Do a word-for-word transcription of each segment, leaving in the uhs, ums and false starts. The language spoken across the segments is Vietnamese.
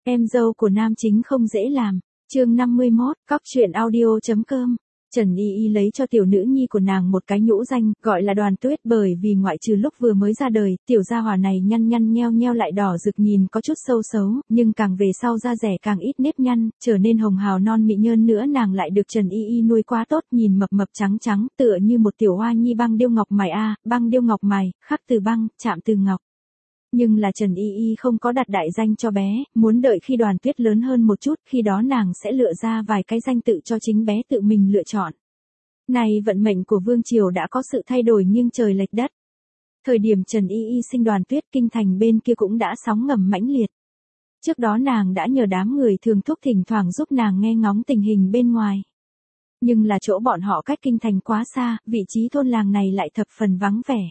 Em dâu của nam chính không dễ làm. Chương năm mươi mốt, cóc truyện audio chấm com. Trần Y Y lấy cho tiểu nữ nhi của nàng một cái nhũ danh, gọi là Đoàn Tuyết, bởi vì ngoại trừ lúc vừa mới ra đời, tiểu gia hỏa này nhăn nhăn nheo nheo lại đỏ rực nhìn có chút sâu xấu, nhưng càng về sau da rẻ càng ít nếp nhăn, trở nên hồng hào non mịn nhơn nữa, nàng lại được Trần Y Y nuôi quá tốt, nhìn mập mập trắng trắng, tựa như một tiểu hoa nhi băng điêu ngọc mài a, băng điêu ngọc mài, khắc từ băng, chạm từ ngọc. Nhưng là Trần Y Y không có đặt đại danh cho bé, muốn đợi khi Đoàn Tuyết lớn hơn một chút, khi đó nàng sẽ lựa ra vài cái danh tự cho chính bé tự mình lựa chọn. Này vận mệnh của Vương Triều đã có sự thay đổi nghiêng trời lệch đất. Thời điểm Trần Y Y sinh Đoàn Tuyết, kinh thành bên kia cũng đã sóng ngầm mãnh liệt. Trước đó nàng đã nhờ đám người thường thúc thỉnh thoảng giúp nàng nghe ngóng tình hình bên ngoài. Nhưng là chỗ bọn họ cách kinh thành quá xa, vị trí thôn làng này lại thập phần vắng vẻ.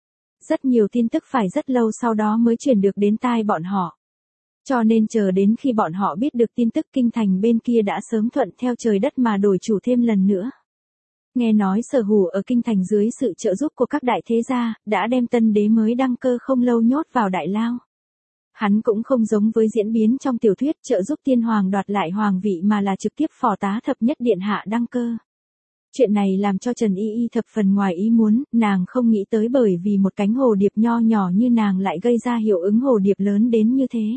Rất nhiều tin tức phải rất lâu sau đó mới truyền được đến tai bọn họ. Cho nên chờ đến khi bọn họ biết được tin tức, kinh thành bên kia đã sớm thuận theo trời đất mà đổi chủ thêm lần nữa. Nghe nói Sở Hủ ở kinh thành dưới sự trợ giúp của các đại thế gia, đã đem tân đế mới đăng cơ không lâu nhốt vào đại lao. Hắn cũng không giống với diễn biến trong tiểu thuyết trợ giúp tiên hoàng đoạt lại hoàng vị, mà là trực tiếp phò tá thập nhất điện hạ đăng cơ. Chuyện này làm cho Trần Y Y thập phần ngoài ý muốn, nàng không nghĩ tới bởi vì một cánh hồ điệp nho nhỏ như nàng lại gây ra hiệu ứng hồ điệp lớn đến như thế.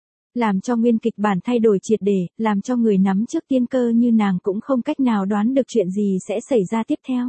Làm cho nguyên kịch bản thay đổi triệt để, làm cho người nắm trước tiên cơ như nàng cũng không cách nào đoán được chuyện gì sẽ xảy ra tiếp theo.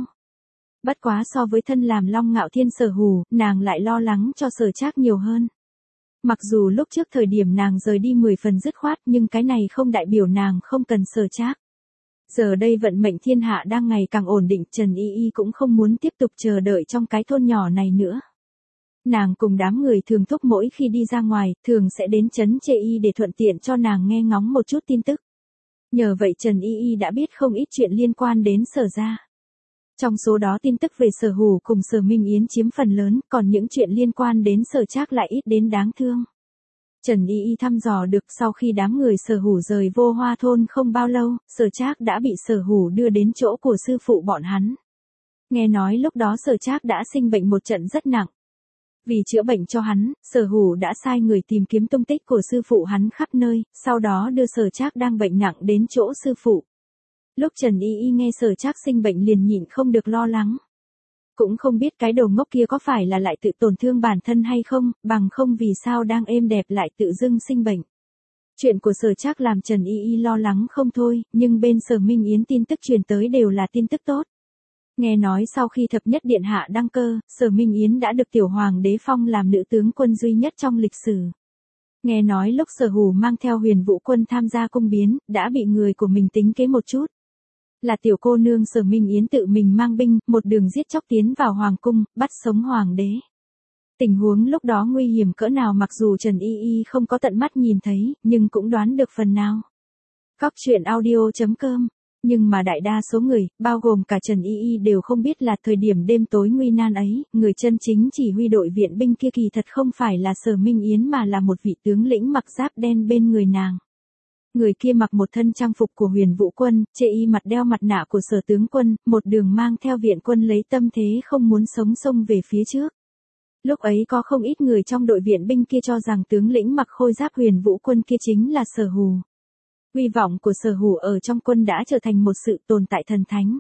Bất quá so với thân làm Long Ngạo Thiên Sở Hủ, nàng lại lo lắng cho Sở Trác nhiều hơn. Mặc dù lúc trước thời điểm nàng rời đi mười phần dứt khoát, nhưng cái này không đại biểu nàng không cần Sở Trác. Giờ đây vận mệnh thiên hạ đang ngày càng ổn định, Trần Y Y cũng không muốn tiếp tục chờ đợi trong cái thôn nhỏ này nữa. Nàng cùng đám người thường thúc mỗi khi đi ra ngoài, thường sẽ đến trấn Chê Y để thuận tiện cho nàng nghe ngóng một chút tin tức. Nhờ vậy Trần Y Y đã biết không ít chuyện liên quan đến Sở gia. Trong số đó tin tức về Sở Hủ cùng Sở Minh Yến chiếm phần lớn, còn những chuyện liên quan đến Sở Trác lại ít đến đáng thương. Trần Y Y thăm dò được sau khi đám người Sở Hủ rời Vô Hoa thôn không bao lâu, Sở Trác đã bị Sở Hủ đưa đến chỗ của sư phụ bọn hắn. Nghe nói lúc đó Sở Trác đã sinh bệnh một trận rất nặng. Vì chữa bệnh cho hắn, Sở Hủ đã sai người tìm kiếm tung tích của sư phụ hắn khắp nơi, sau đó đưa Sở Trác đang bệnh nặng đến chỗ sư phụ. Lúc Trần Y Y nghe Sở Trác sinh bệnh liền nhịn không được lo lắng. Cũng không biết cái đầu ngốc kia có phải là lại tự tổn thương bản thân hay không, bằng không vì sao đang êm đẹp lại tự dưng sinh bệnh. Chuyện của Sở Trác làm Trần Y Y lo lắng không thôi, nhưng bên Sở Minh Yến tin tức truyền tới đều là tin tức tốt. Nghe nói sau khi thập nhất điện hạ đăng cơ, Sở Minh Yến đã được tiểu hoàng đế phong làm nữ tướng quân duy nhất trong lịch sử. Nghe nói lúc Sở Hủ mang theo Huyền Vũ quân tham gia cung biến, đã bị người của mình tính kế một chút. Là tiểu cô nương Sở Minh Yến tự mình mang binh, một đường giết chóc tiến vào hoàng cung, bắt sống hoàng đế. Tình huống lúc đó nguy hiểm cỡ nào mặc dù Trần Y Y không có tận mắt nhìn thấy, nhưng cũng đoán được phần nào. Cóc truyện audio chấm com. Nhưng mà đại đa số người, bao gồm cả Trần Y Y đều không biết là thời điểm đêm tối nguy nan ấy, người chân chính chỉ huy đội viện binh kia kỳ thật không phải là Sở Minh Yến mà là một vị tướng lĩnh mặc giáp đen bên người nàng. Người kia mặc một thân trang phục của Huyền Vũ quân, Chê Y mặt đeo mặt nạ của Sở tướng quân, một đường mang theo viện quân lấy tâm thế không muốn sống xông về phía trước. Lúc ấy có không ít người trong đội viện binh kia cho rằng tướng lĩnh mặc khôi giáp Huyền Vũ quân kia chính là Sở Hủ. Uy vọng của Sở Hủ ở trong quân đã trở thành một sự tồn tại thần thánh.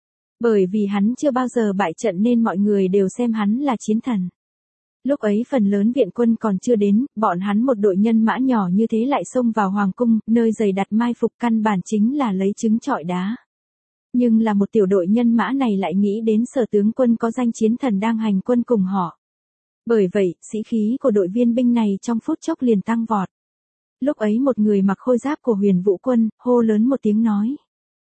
Bởi vì hắn chưa bao giờ bại trận nên mọi người đều xem hắn là chiến thần. Lúc ấy phần lớn viện quân còn chưa đến, bọn hắn một đội nhân mã nhỏ như thế lại xông vào hoàng cung, nơi dày đặt mai phục căn bản chính là lấy trứng trọi đá. Nhưng là một tiểu đội nhân mã này lại nghĩ đến Sở tướng quân có danh chiến thần đang hành quân cùng họ. Bởi vậy, sĩ khí của đội viên binh này trong phút chốc liền tăng vọt. Lúc ấy một người mặc khôi giáp của Huyền Vũ quân, hô lớn một tiếng nói.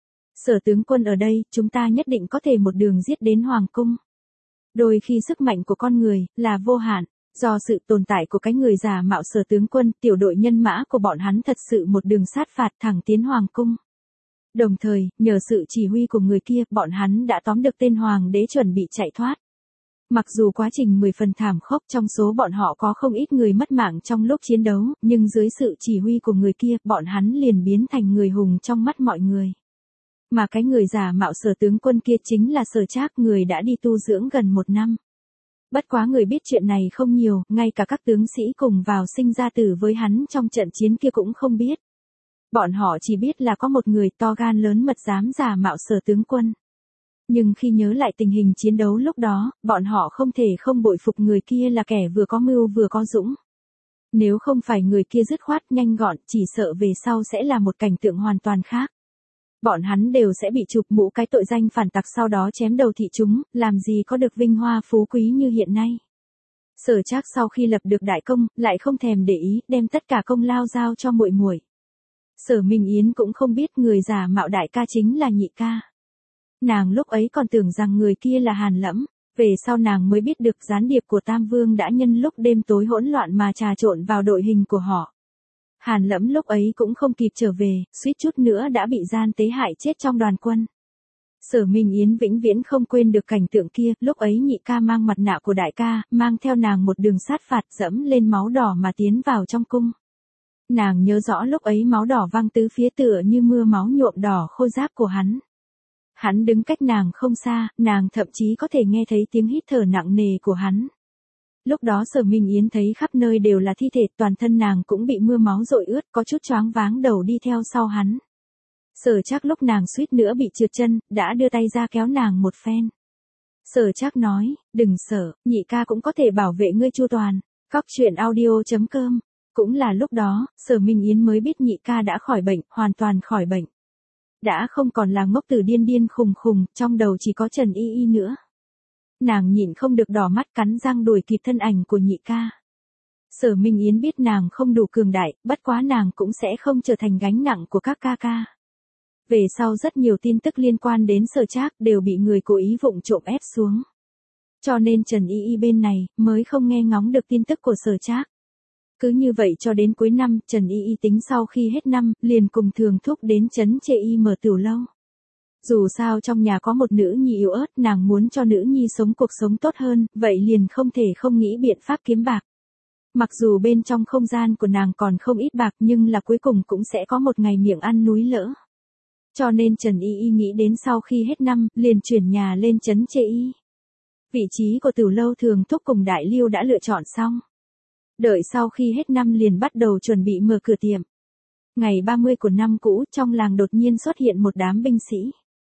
Sở tướng quân ở đây, chúng ta nhất định có thể một đường giết đến hoàng cung. Đôi khi sức mạnh của con người, là vô hạn, do sự tồn tại của cái người giả mạo Sở tướng quân, tiểu đội nhân mã của bọn hắn thật sự một đường sát phạt thẳng tiến hoàng cung. Đồng thời, nhờ sự chỉ huy của người kia, bọn hắn đã tóm được tên hoàng đế chuẩn bị chạy thoát. Mặc dù quá trình mười phần thảm khốc, trong số bọn họ có không ít người mất mạng trong lúc chiến đấu, nhưng dưới sự chỉ huy của người kia, bọn hắn liền biến thành người hùng trong mắt mọi người. Mà cái người giả mạo Sở tướng quân kia chính là Sở Trác, người đã đi tu dưỡng gần một năm. Bất quá người biết chuyện này không nhiều, ngay cả các tướng sĩ cùng vào sinh ra tử với hắn trong trận chiến kia cũng không biết. Bọn họ chỉ biết là có một người to gan lớn mật dám giả mạo Sở tướng quân. Nhưng khi nhớ lại tình hình chiến đấu lúc đó, bọn họ không thể không bội phục người kia là kẻ vừa có mưu vừa có dũng. Nếu không phải người kia dứt khoát nhanh gọn, chỉ sợ về sau sẽ là một cảnh tượng hoàn toàn khác. Bọn hắn đều sẽ bị chụp mũ cái tội danh phản tặc sau đó chém đầu thị chúng, làm gì có được vinh hoa phú quý như hiện nay. Sở Trác sau khi lập được đại công, lại không thèm để ý, đem tất cả công lao giao cho muội muội. Sở Minh Yến cũng không biết người giả mạo đại ca chính là nhị ca. Nàng lúc ấy còn tưởng rằng người kia là Hàn Lẫm, về sau nàng mới biết được gián điệp của Tam Vương đã nhân lúc đêm tối hỗn loạn mà trà trộn vào đội hình của họ. Hàn Lẫm lúc ấy cũng không kịp trở về, suýt chút nữa đã bị gian tế hại chết trong đoàn quân. Sở Minh Yến vĩnh viễn không quên được cảnh tượng kia, lúc ấy nhị ca mang mặt nạ của đại ca, mang theo nàng một đường sát phạt dẫm lên máu đỏ mà tiến vào trong cung. Nàng nhớ rõ lúc ấy máu đỏ văng tứ phía tựa như mưa máu nhuộm đỏ khôi giáp của hắn. Hắn đứng cách nàng không xa, nàng thậm chí có thể nghe thấy tiếng hít thở nặng nề của hắn. Lúc đó Sở Minh Yến thấy khắp nơi đều là thi thể, toàn thân nàng cũng bị mưa máu dội ướt, có chút choáng váng đầu đi theo sau hắn. Sở Trác lúc nàng suýt nữa bị trượt chân, đã đưa tay ra kéo nàng một phen. Sở Trác nói, đừng sợ, nhị ca cũng có thể bảo vệ ngươi chu toàn. Cóc truyện audio chấm com. Cũng là lúc đó, Sở Minh Yến mới biết nhị ca đã khỏi bệnh, hoàn toàn khỏi bệnh. Đã không còn là ngốc tử điên điên khùng khùng, trong đầu chỉ có Trần Y Y nữa. Nàng nhịn không được đỏ mắt cắn răng đuổi kịp thân ảnh của nhị ca. Sở Minh Yến biết nàng không đủ cường đại, bất quá nàng cũng sẽ không trở thành gánh nặng của các ca ca. Về sau rất nhiều tin tức liên quan đến Sở Trác đều bị người cố ý vụng trộm ép xuống. Cho nên Trần Y Y bên này mới không nghe ngóng được tin tức của Sở Trác. Cứ như vậy cho đến cuối năm, Trần Y Y tính sau khi hết năm, liền cùng Thường Thúc đến trấn Chê Y mở tửu lâu. Dù sao trong nhà có một nữ nhi yếu ớt, nàng muốn cho nữ nhi sống cuộc sống tốt hơn, vậy liền không thể không nghĩ biện pháp kiếm bạc. Mặc dù bên trong không gian của nàng còn không ít bạc nhưng là cuối cùng cũng sẽ có một ngày miệng ăn núi lỡ. Cho nên Trần Y Y nghĩ đến sau khi hết năm, liền chuyển nhà lên trấn Chê Y. Vị trí của tửu lâu Thường Thúc cùng Đại Liêu đã lựa chọn xong. Đợi sau khi hết năm liền bắt đầu chuẩn bị mở cửa tiệm. Ngày ba mươi của năm cũ, trong làng đột nhiên xuất hiện một đám binh sĩ.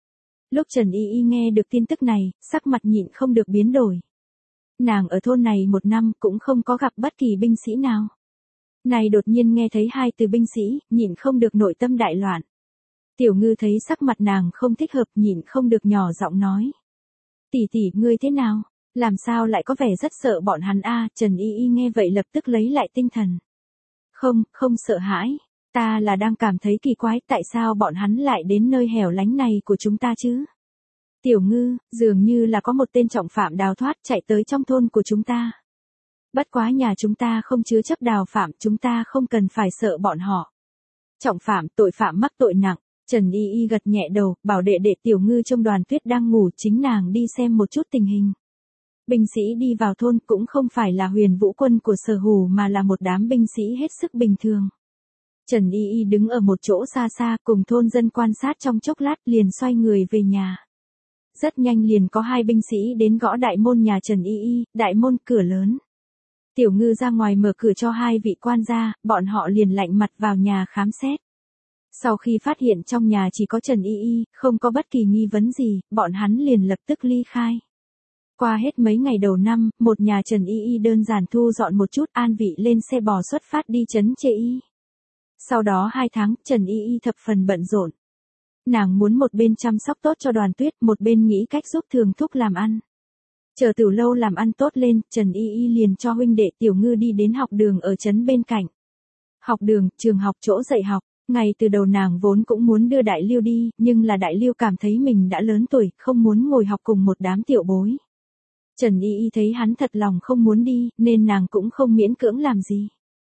Lúc Trần Y Y nghe được tin tức này, sắc mặt nhịn không được biến đổi. Nàng ở thôn này một năm cũng không có gặp bất kỳ binh sĩ nào. Này đột nhiên nghe thấy hai từ binh sĩ, nhịn không được nội tâm đại loạn. Tiểu Ngư thấy sắc mặt nàng không thích hợp, nhịn không được nhỏ giọng nói. Tỷ tỷ, ngươi thế nào? Làm sao lại có vẻ rất sợ bọn hắn a? Trần Y Y nghe vậy lập tức lấy lại tinh thần. Không, không sợ hãi. Ta là đang cảm thấy kỳ quái, tại sao bọn hắn lại đến nơi hẻo lánh này của chúng ta chứ? Tiểu Ngư, dường như là có một tên trọng phạm đào thoát chạy tới trong thôn của chúng ta. Bất quá nhà chúng ta không chứa chấp đào phạm, chúng ta không cần phải sợ bọn họ. Trọng phạm, tội phạm mắc tội nặng. Trần Y Y gật nhẹ đầu, bảo đệ đệ Tiểu Ngư trong Đoàn Tuyết đang ngủ, chính nàng đi xem một chút tình hình. Binh sĩ đi vào thôn cũng không phải là Huyền Vũ quân của Sở Hủ mà là một đám binh sĩ hết sức bình thường. Trần Y Y đứng ở một chỗ xa xa cùng thôn dân quan sát trong chốc lát liền xoay người về nhà. Rất nhanh liền có hai binh sĩ đến gõ đại môn nhà Trần Y Y, đại môn cửa lớn. Tiểu Ngư ra ngoài mở cửa cho hai vị quan gia, bọn họ liền lạnh mặt vào nhà khám xét. Sau khi phát hiện trong nhà chỉ có Trần Y Y, không có bất kỳ nghi vấn gì, bọn hắn liền lập tức ly khai. Qua hết mấy ngày đầu năm, một nhà Trần Y Y đơn giản thu dọn một chút, an vị lên xe bò xuất phát đi trấn Chê Y. Sau đó hai tháng, Trần Y Y thập phần bận rộn. Nàng muốn một bên chăm sóc tốt cho Đoàn Tuyết, một bên nghĩ cách giúp Thường Thúc làm ăn. Chờ tửu lâu làm ăn tốt lên, Trần Y Y liền cho huynh đệ Tiểu Ngư đi đến học đường ở trấn bên cạnh. Học đường, trường học chỗ dạy học. Ngay từ đầu nàng vốn cũng muốn đưa Đại Liêu đi, nhưng là Đại Liêu cảm thấy mình đã lớn tuổi, không muốn ngồi học cùng một đám tiểu bối. Trần Y Y thấy hắn thật lòng không muốn đi, nên nàng cũng không miễn cưỡng làm gì.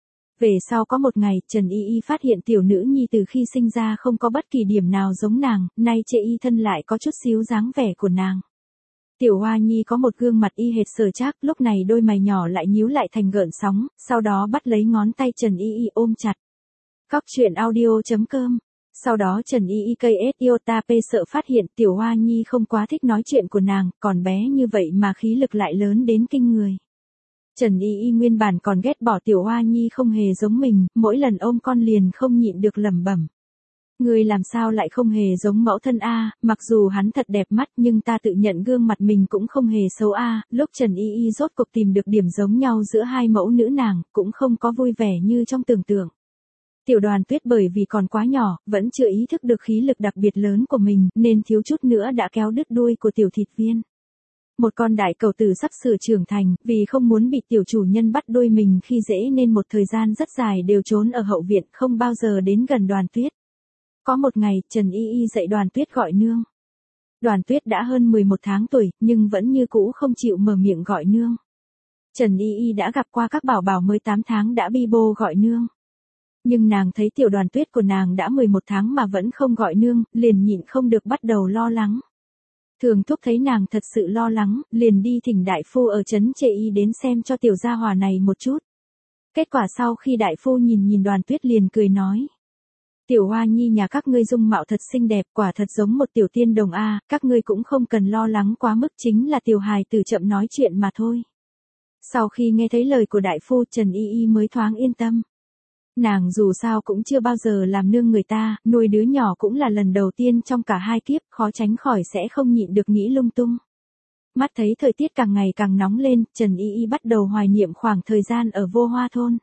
Về sau có một ngày, Trần Y Y phát hiện tiểu nữ nhi từ khi sinh ra không có bất kỳ điểm nào giống nàng, nay Chê Y thân lại có chút xíu dáng vẻ của nàng. Tiểu Hoa Nhi có một gương mặt y hệt Sở Trác, lúc này đôi mày nhỏ lại nhíu lại thành gợn sóng, sau đó bắt lấy ngón tay Trần Y Y ôm chặt. Cóc truyện audio chấm com Sau đó Trần Y Y cây ét Iota P sợ phát hiện Tiểu Hoa Nhi không quá thích nói chuyện của nàng, còn bé như vậy mà khí lực lại lớn đến kinh người. Trần Y Y nguyên bản còn ghét bỏ Tiểu Hoa Nhi không hề giống mình, mỗi lần ôm con liền không nhịn được lẩm bẩm. Người làm sao lại không hề giống mẫu thân a, mặc dù hắn thật đẹp mắt nhưng ta tự nhận gương mặt mình cũng không hề xấu a. Lúc Trần Y Y rốt cuộc tìm được điểm giống nhau giữa hai mẫu nữ nàng, cũng không có vui vẻ như trong tưởng tượng. Tiểu Đoàn Tuyết bởi vì còn quá nhỏ, vẫn chưa ý thức được khí lực đặc biệt lớn của mình, nên thiếu chút nữa đã kéo đứt đuôi của Tiểu Thịt Viên. Một con đại cẩu tử sắp sửa trưởng thành, vì không muốn bị tiểu chủ nhân bắt đuôi mình khi dễ nên một thời gian rất dài đều trốn ở hậu viện, không bao giờ đến gần Đoàn Tuyết. Có một ngày, Trần Y Y dạy Đoàn Tuyết gọi nương. Đoàn Tuyết đã hơn mười một tháng tuổi, nhưng vẫn như cũ không chịu mở miệng gọi nương. Trần Y Y đã gặp qua các bảo bảo mới tám tháng đã bi bô gọi nương. Nhưng nàng thấy tiểu Đoàn Tuyết của nàng đã mười một tháng mà vẫn không gọi nương, liền nhịn không được bắt đầu lo lắng. Thường Thúc thấy nàng thật sự lo lắng, liền đi thỉnh đại phu ở trấn Chê Y đến xem cho tiểu gia hỏa này một chút. Kết quả sau khi đại phu nhìn nhìn Đoàn Tuyết liền cười nói. Tiểu Hoa Nhi nhà các ngươi dung mạo thật xinh đẹp, quả thật giống một tiểu tiên đồng a, các ngươi cũng không cần lo lắng quá mức, chính là tiểu hài tử chậm nói chuyện mà thôi. Sau khi nghe thấy lời của đại phu, Trần Y Y mới thoáng yên tâm. Nàng dù sao cũng chưa bao giờ làm nương người ta, nuôi đứa nhỏ cũng là lần đầu tiên trong cả hai kiếp, khó tránh khỏi sẽ không nhịn được nghĩ lung tung. Mắt thấy thời tiết càng ngày càng nóng lên, Trần Y Y bắt đầu hoài niệm khoảng thời gian ở Vô Hoa thôn.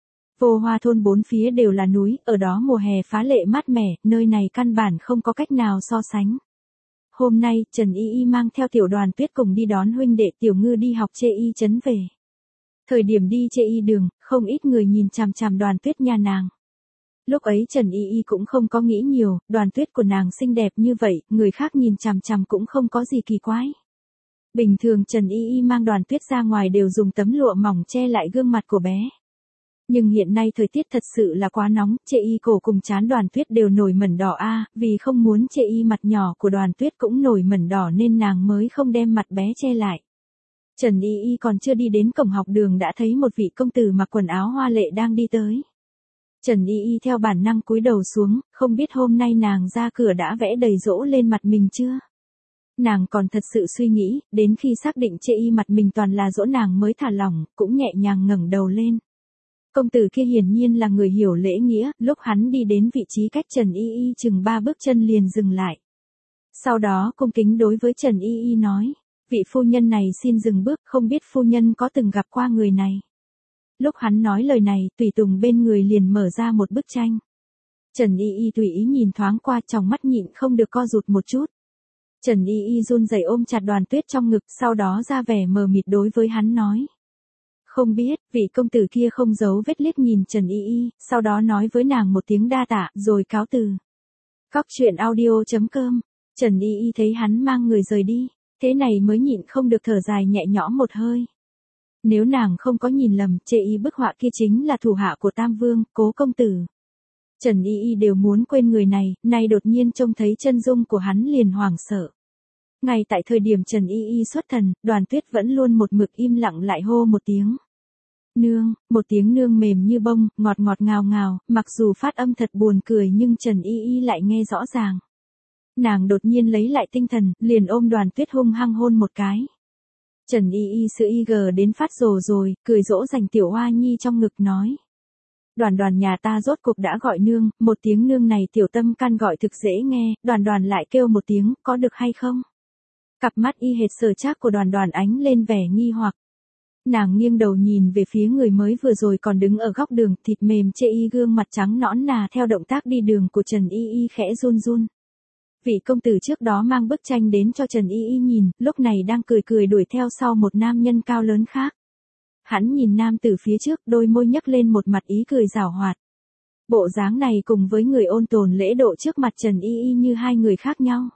Vô Hoa thôn bốn phía đều là núi, ở đó mùa hè phá lệ mát mẻ, nơi này căn bản không có cách nào so sánh. Hôm nay, Trần Y Y mang theo tiểu Đoàn Tuyết cùng đi đón huynh đệ Tiểu Ngư đi học Chê Y trấn về. Thời điểm đi Chê Y đường, không ít người nhìn chằm chằm Đoàn Tuyết nhà nàng. Lúc ấy Trần Y Y cũng không có nghĩ nhiều, Đoàn Tuyết của nàng xinh đẹp như vậy, người khác nhìn chằm chằm cũng không có gì kỳ quái. Bình thường Trần Y Y mang Đoàn Tuyết ra ngoài đều dùng tấm lụa mỏng che lại gương mặt của bé. Nhưng hiện nay thời tiết thật sự là quá nóng, Chê Y cổ cùng trán Đoàn Tuyết đều nổi mẩn đỏ a, vì không muốn Chê Y mặt nhỏ của Đoàn Tuyết cũng nổi mẩn đỏ nên nàng mới không đem mặt bé che lại. Trần Y Y còn chưa đi đến cổng học đường đã thấy một vị công tử mặc quần áo hoa lệ đang đi tới. Trần Y Y theo bản năng cúi đầu xuống, không biết hôm nay nàng ra cửa đã vẽ đầy dỗ lên mặt mình chưa? Nàng còn thật sự suy nghĩ, đến khi xác định Chê Y mặt mình toàn là dỗ nàng mới thả lỏng, cũng nhẹ nhàng ngẩng đầu lên. Công tử kia hiển nhiên là người hiểu lễ nghĩa, lúc hắn đi đến vị trí cách Trần Y Y chừng ba bước chân liền dừng lại. Sau đó cung kính đối với Trần Y Y nói, vị phu nhân này xin dừng bước, không biết phu nhân có từng gặp qua người này. Lúc hắn nói lời này, tùy tùng bên người liền mở ra một bức tranh. Trần Y Y tùy ý nhìn thoáng qua, trong mắt nhịn không được co rụt một chút. Trần Y Y run rẩy ôm chặt Đoàn Tuyết trong ngực, sau đó ra vẻ mờ mịt đối với hắn nói. Không biết, vị công tử kia không giấu vết liếc nhìn Trần Y Y, sau đó nói với nàng một tiếng đa tạ, rồi cáo từ. Cóc truyện audio chấm com, Trần Y Y thấy hắn mang người rời đi, thế này mới nhịn không được thở dài nhẹ nhõm một hơi. Nếu nàng không có nhìn lầm, Chê Y bức họa kia chính là thủ hạ của Tam Vương, Cố công tử. Trần Y Y đều muốn quên người này, nay đột nhiên trông thấy chân dung của hắn liền hoảng sợ. Ngay tại thời điểm Trần Y Y xuất thần, Đoàn Tuyết vẫn luôn một mực im lặng lại hô một tiếng. Nương, một tiếng nương mềm như bông, ngọt ngọt ngào ngào, mặc dù phát âm thật buồn cười nhưng Trần Y Y lại nghe rõ ràng. Nàng đột nhiên lấy lại tinh thần, liền ôm Đoàn Tuyết hung hăng hôn một cái. Trần Y Y sự y gờ đến phát rồ rồi, cười dỗ dành tiểu Hoa Nhi trong ngực nói. Đoàn Đoàn nhà ta rốt cục đã gọi nương, một tiếng nương này tiểu tâm can gọi thực dễ nghe, Đoàn Đoàn lại kêu một tiếng, có được hay không? Cặp mắt y hệt sờ chác của Đoàn Đoàn ánh lên vẻ nghi hoặc. Nàng nghiêng đầu nhìn về phía người mới vừa rồi còn đứng ở góc đường, thịt mềm Chê Y gương mặt trắng nõn nà theo động tác đi đường của Trần Y Y khẽ run run. Vị công tử trước đó mang bức tranh đến cho Trần Y Y nhìn, lúc này đang cười cười đuổi theo sau một nam nhân cao lớn khác. Hắn nhìn nam tử phía trước, đôi môi nhấc lên một mặt ý cười giảo hoạt. Bộ dáng này cùng với người ôn tồn lễ độ trước mặt Trần Y Y như hai người khác nhau.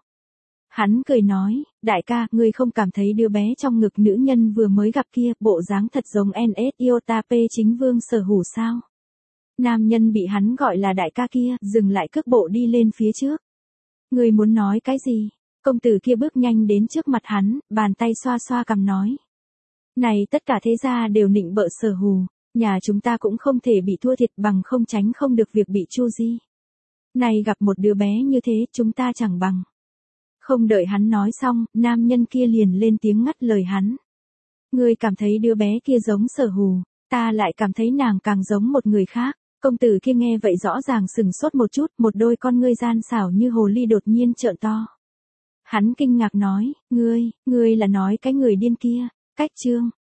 Hắn cười nói, đại ca, ngươi không cảm thấy đứa bé trong ngực nữ nhân vừa mới gặp kia, bộ dáng thật giống en ét Iota P chính vương sở hữu sao? Nam nhân bị hắn gọi là đại ca kia, dừng lại cước bộ đi lên phía trước. Ngươi muốn nói cái gì? Công tử kia bước nhanh đến trước mặt hắn, bàn tay xoa xoa cằm nói. Này tất cả thế gia đều nịnh bợ sở hù, nhà chúng ta cũng không thể bị thua thiệt bằng không tránh không được việc bị chu di. Này gặp một đứa bé như thế chúng ta chẳng bằng. Không đợi hắn nói xong, nam nhân kia liền lên tiếng ngắt lời hắn. Ngươi cảm thấy đứa bé kia giống Sở Hù, ta lại cảm thấy nàng càng giống một người khác. Công tử kia nghe vậy rõ ràng sừng sốt một chút, một đôi con ngươi gian xảo như hồ ly đột nhiên trợn to. Hắn kinh ngạc nói, ngươi, ngươi là nói cái người điên kia, cách chương.